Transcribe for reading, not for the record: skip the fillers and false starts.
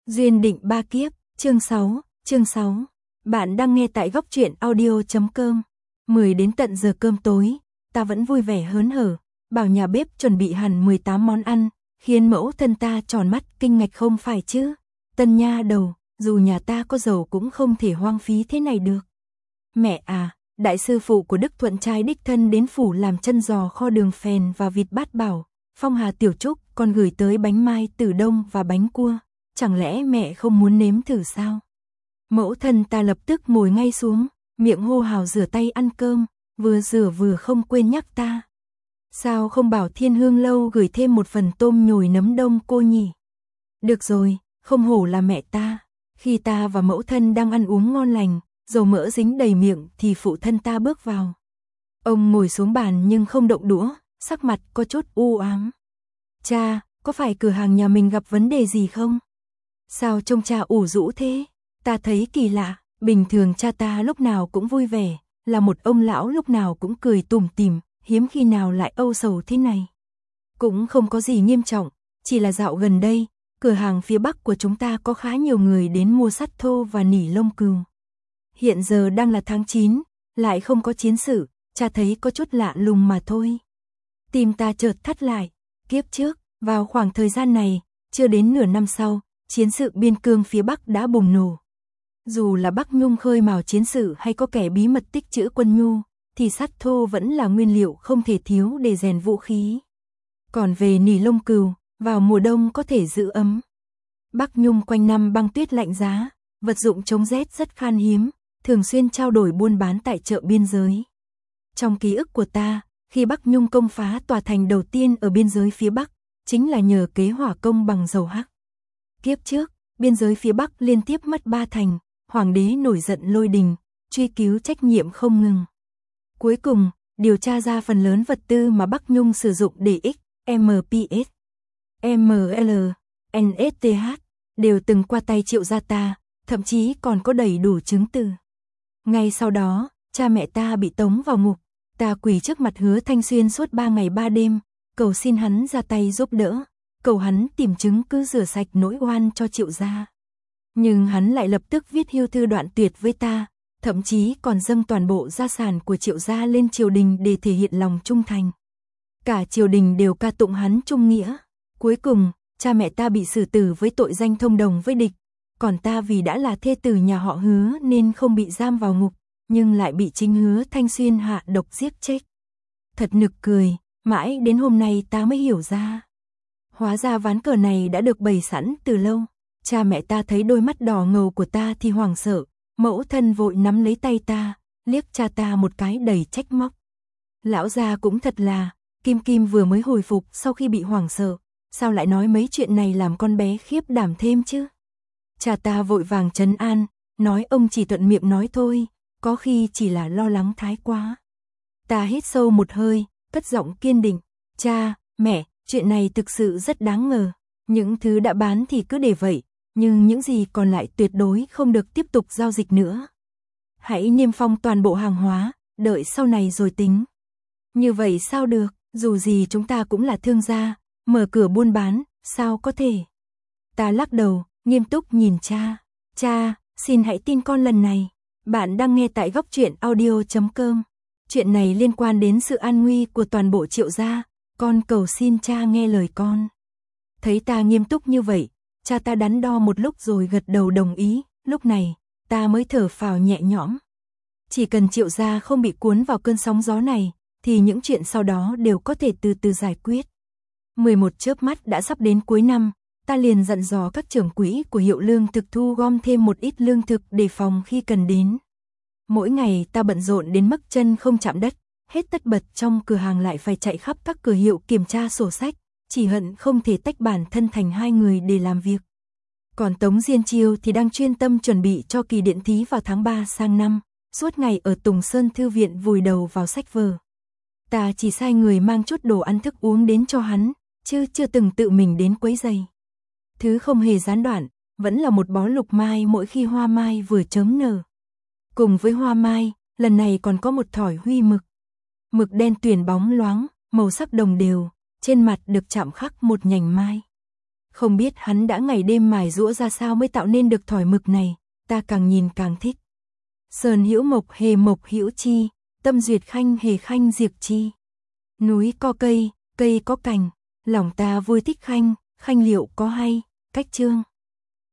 Duyên định ba kiếp, chương 6. Bạn đang nghe tại góc truyện audio.com. 10 đến tận giờ cơm tối, ta vẫn vui vẻ hớn hở, bảo nhà bếp chuẩn bị hẳn 18 món ăn, khiến mẫu thân ta tròn mắt kinh ngạc không phải chứ. Tân nha đầu, dù nhà ta có giàu cũng không thể hoang phí thế này được. Mẹ à, đại sư phụ của Đức Thuận trai đích thân đến phủ làm chân giò kho đường phèn và vịt bát bảo, Phong Hà Tiểu Trúc còn gửi tới bánh mai Tử Đông và bánh cua. Chẳng lẽ mẹ không muốn nếm thử sao? Mẫu thân ta lập tức ngồi ngay xuống, miệng hô hào rửa tay ăn cơm, vừa rửa vừa không quên nhắc ta. Sao không bảo Thiên Hương Lâu gửi thêm một phần tôm nhồi nấm đông cô nhỉ? Được rồi, không hổ là mẹ ta. Khi ta và mẫu thân đang ăn uống ngon lành, dầu mỡ dính đầy miệng thì phụ thân ta bước vào. Ông ngồi xuống bàn nhưng không động đũa, sắc mặt có chút u ám. Cha, có phải cửa hàng nhà mình gặp vấn đề gì không? Sao trông cha ủ rũ thế? Ta thấy kỳ lạ, bình thường cha ta lúc nào cũng vui vẻ, là một ông lão lúc nào cũng cười tủm tỉm, hiếm khi nào lại âu sầu thế này. Cũng không có gì nghiêm trọng, chỉ là dạo gần đây, cửa hàng phía Bắc của chúng ta có khá nhiều người đến mua sắt thô và nỉ lông cừu. Hiện giờ đang là tháng 9, lại không có chiến sự, cha thấy có chút lạ lùng mà thôi. Tim ta chợt thắt lại, kiếp trước, vào khoảng thời gian này, chưa đến nửa năm sau, chiến sự biên cương phía Bắc đã bùng nổ. Dù là Bắc Nhung khơi mào chiến sự hay có kẻ bí mật tích trữ quân nhu, thì sắt thô vẫn là nguyên liệu không thể thiếu để rèn vũ khí. Còn về nỉ lông cừu, vào mùa đông có thể giữ ấm. Bắc Nhung quanh năm băng tuyết lạnh giá, vật dụng chống rét rất khan hiếm, thường xuyên trao đổi buôn bán tại chợ biên giới. Trong ký ức của ta, khi Bắc Nhung công phá tòa thành đầu tiên ở biên giới phía Bắc, chính là nhờ kế hỏa công bằng dầu hắc. Kiếp trước, biên giới phía Bắc liên tiếp mất 3 thành, hoàng đế nổi giận lôi đình, truy cứu trách nhiệm không ngừng. Cuối cùng, điều tra ra phần lớn vật tư mà Bắc Nhung sử dụng để X, MPS, ML, NSTH, đều từng qua tay Triệu gia ta, thậm chí còn có đầy đủ chứng từ. Ngay sau đó, cha mẹ ta bị tống vào ngục, ta quỳ trước mặt Hứa Thanh Xuyên suốt 3 ngày 3 đêm, cầu xin hắn ra tay giúp đỡ, cầu hắn tìm chứng cứ rửa sạch nỗi oan cho Triệu gia. Nhưng hắn lại lập tức viết hưu thư đoạn tuyệt với ta, thậm chí còn dâng toàn bộ gia sản của Triệu gia lên triều đình để thể hiện lòng trung thành. Cả triều đình đều ca tụng hắn trung nghĩa. Cuối cùng, cha mẹ ta bị xử tử với tội danh thông đồng với địch, còn ta vì đã là thê tử nhà họ Hứa nên không bị giam vào ngục, nhưng lại bị chính Hứa Thanh Xuyên hạ độc giết chết. Thật nực cười, mãi đến hôm nay ta mới hiểu ra. Hóa ra ván cờ này đã được bày sẵn từ lâu. Cha mẹ ta thấy đôi mắt đỏ ngầu của ta thì hoảng sợ, mẫu thân vội nắm lấy tay ta, liếc cha ta một cái đầy trách móc. Lão gia cũng thật là, Kim Kim vừa mới hồi phục sau khi bị hoảng sợ, sao lại nói mấy chuyện này làm con bé khiếp đảm thêm chứ? Cha ta vội vàng trấn an, nói ông chỉ thuận miệng nói thôi, có khi chỉ là lo lắng thái quá. Ta hít sâu một hơi, cất giọng kiên định, cha, mẹ, chuyện này thực sự rất đáng ngờ, những thứ đã bán thì cứ để vậy, nhưng những gì còn lại tuyệt đối không được tiếp tục giao dịch nữa. Hãy niêm phong toàn bộ hàng hóa, đợi sau này rồi tính. Như vậy sao được, dù gì chúng ta cũng là thương gia, mở cửa buôn bán, sao có thể. Ta lắc đầu, nghiêm túc nhìn cha. Cha, xin hãy tin con lần này. Bạn đang nghe tại góc truyện audio.com. Chuyện này liên quan đến sự an nguy của toàn bộ Triệu gia, con cầu xin cha nghe lời con. Thấy ta nghiêm túc như vậy, cha ta đắn đo một lúc rồi gật đầu đồng ý, lúc này, ta mới thở phào nhẹ nhõm. Chỉ cần Triệu gia không bị cuốn vào cơn sóng gió này, thì những chuyện sau đó đều có thể từ từ giải quyết. 11 chớp mắt đã sắp đến cuối năm, ta liền dặn dò các trưởng quỹ của Hiệu Lương Thực thu gom thêm một ít lương thực để phòng khi cần đến. Mỗi ngày ta bận rộn đến mức chân không chạm đất, hết tất bật trong cửa hàng lại phải chạy khắp các cửa hiệu kiểm tra sổ sách, chỉ hận không thể tách bản thân thành hai người để làm việc. Còn Tống Diên Chiêu thì đang chuyên tâm chuẩn bị cho kỳ điện thí vào tháng 3 sang năm, suốt ngày ở Tùng Sơn Thư viện vùi đầu vào sách vở. Ta chỉ sai người mang chút đồ ăn thức uống đến cho hắn, chứ chưa từng tự mình đến quấy rầy. Thứ không hề gián đoạn, vẫn là một bó lục mai mỗi khi hoa mai vừa chớm nở. Cùng với hoa mai, lần này còn có một thỏi huy mực. Mực đen tuyền bóng loáng, màu sắc đồng đều, trên mặt được chạm khắc một nhành mai. Không biết hắn đã ngày đêm mài giũa ra sao mới tạo nên được thỏi mực này, ta càng nhìn càng thích. Sơn hữu mộc hữu chi, tâm duyệt khanh hề khanh diệt chi. Núi có cây có cành, lòng ta vui thích khanh liệu có hay, cách chương.